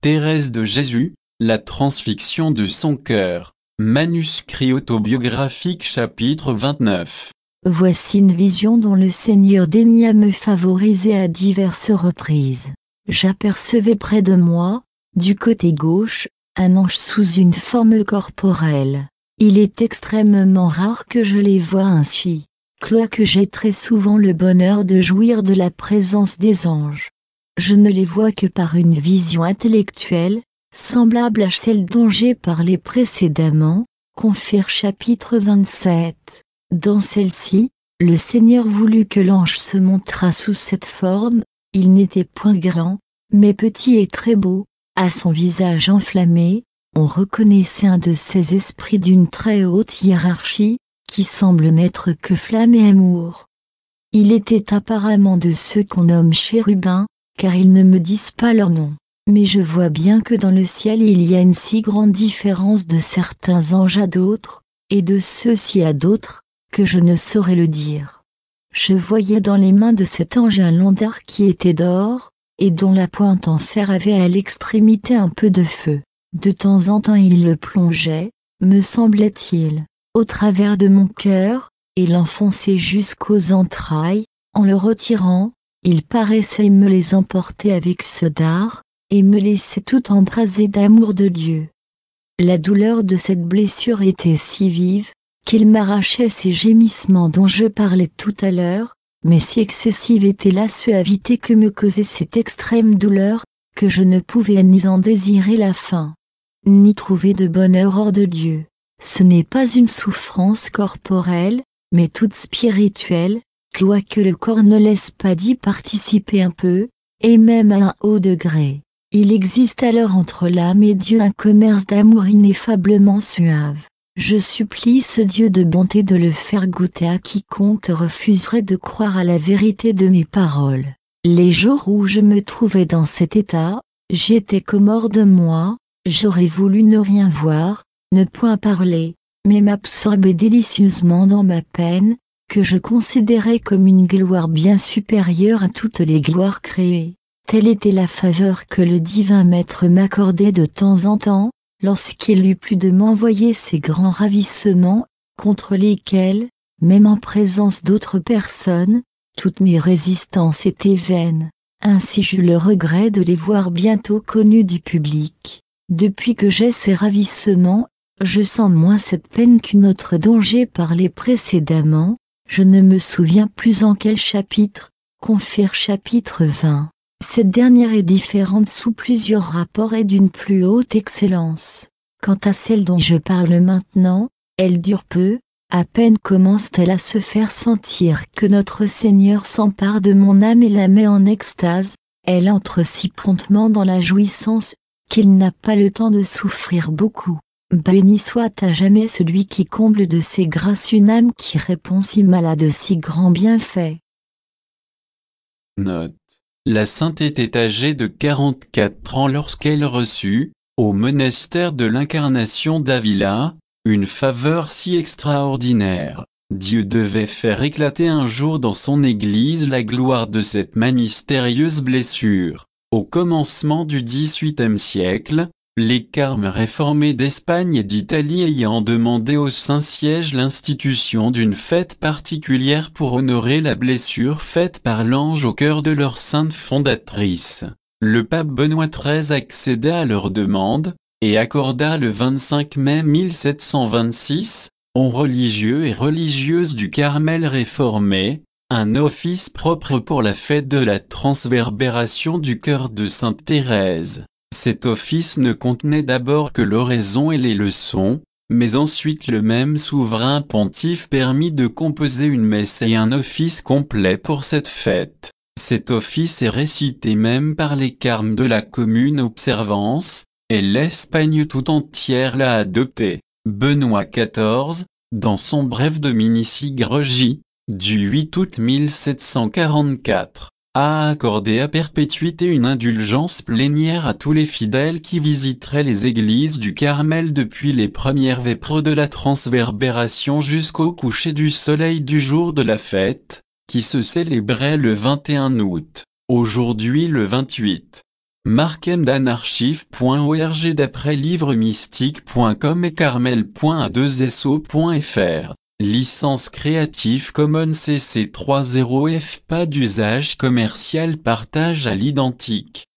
Thérèse de Jésus, la transfixion de son cœur. Manuscrit autobiographique chapitre 29. Voici une vision dont le Seigneur daigna me favoriser à diverses reprises. J'apercevais près de moi, du côté gauche, un ange sous une forme corporelle. Il est extrêmement rare que je les voie ainsi, quoique j'ai très souvent le bonheur de jouir de la présence des anges. Je ne les vois que par une vision intellectuelle, semblable à celle dont j'ai parlé précédemment, Confère chapitre 27. Dans celle-ci, le Seigneur voulut que l'ange se montrât sous cette forme. Il n'était point grand, mais petit et très beau. À son visage enflammé, on reconnaissait un de ces esprits d'une très haute hiérarchie, qui semble n'être que flamme et amour. Il était apparemment de ceux qu'on nomme chérubins, car ils ne me disent pas leur nom. Mais je vois bien que dans le ciel il y a une si grande différence de certains anges à d'autres, et de ceux-ci à d'autres, que je ne saurais le dire. Je voyais dans les mains de cet ange un long dard qui était d'or, et dont la pointe en fer avait à l'extrémité un peu de feu. De temps en temps il le plongeait, me semblait-il, au travers de mon cœur, et l'enfonçait jusqu'aux entrailles. En le retirant, il paraissait me les emporter avec ce dard, et me laissait tout embrasé d'amour de Dieu. La douleur de cette blessure était si vive, qu'il m'arrachait ces gémissements dont je parlais tout à l'heure, mais si excessive était la suavité que me causait cette extrême douleur, que je ne pouvais ni en désirer la fin, ni trouver de bonheur hors de Dieu. Ce n'est pas une souffrance corporelle, mais toute spirituelle, quoique le corps ne laisse pas d'y participer un peu, et même à un haut degré. Il existe alors entre l'âme et Dieu un commerce d'amour ineffablement suave. Je supplie ce Dieu de bonté de le faire goûter à quiconque refuserait de croire à la vérité de mes paroles. Les jours où je me trouvais dans cet état, j'étais comme hors de moi, j'aurais voulu ne rien voir, ne point parler, mais m'absorber délicieusement dans ma peine, que je considérais comme une gloire bien supérieure à toutes les gloires créées. Telle était la faveur que le divin maître m'accordait de temps en temps, lorsqu'il eut plus de m'envoyer ces grands ravissements, contre lesquels, même en présence d'autres personnes, toutes mes résistances étaient vaines. Ainsi j'eus le regret de les voir bientôt connus du public. Depuis que j'ai ces ravissements, je sens moins cette peine qu'une autre dont j'ai parlé précédemment. Je ne me souviens plus en quel chapitre, Confère chapitre 20. Cette dernière est différente sous plusieurs rapports et d'une plus haute excellence. Quant à celle dont je parle maintenant, elle dure peu, à peine commence-t-elle à se faire sentir que notre Seigneur s'empare de mon âme et la met en extase. Elle entre si promptement dans la jouissance, qu'il n'a pas le temps de souffrir beaucoup. Béni soit à jamais celui qui comble de ses grâces une âme qui répond si mal à de si grands bienfaits. Note. La sainte était âgée de 44 ans lorsqu'elle reçut, au monastère de l'Incarnation d'Avila, une faveur si extraordinaire. Dieu devait faire éclater un jour dans son Église la gloire de cette mystérieuse blessure. Au commencement du XVIIIe siècle, les carmes réformés d'Espagne et d'Italie ayant demandé au Saint-Siège l'institution d'une fête particulière pour honorer la blessure faite par l'ange au cœur de leur sainte fondatrice, le pape Benoît XIII accéda à leur demande, et accorda le 25 mai 1726, aux religieux et religieuses du Carmel réformé, un office propre pour la fête de la transverbération du cœur de Sainte Thérèse. Cet office ne contenait d'abord que l'oraison et les leçons, mais ensuite le même souverain pontife permit de composer une messe et un office complet pour cette fête. Cet office est récité même par les carmes de la commune observance, et l'Espagne tout entière l'a adopté. Benoît XIV, dans son bref de Minisigregie, du 8 août 1744, a accordé à perpétuité une indulgence plénière à tous les fidèles qui visiteraient les églises du Carmel depuis les premières vêpres de la transverbération jusqu'au coucher du soleil du jour de la fête, qui se célébrait le 21 août, aujourd'hui le 28. markemdanarchive.org d'après livremystique.com et carmel.a2so.fr. Licence Creative Commons CC 3.0 F. Pas d'usage commercial. Partage à l'identique.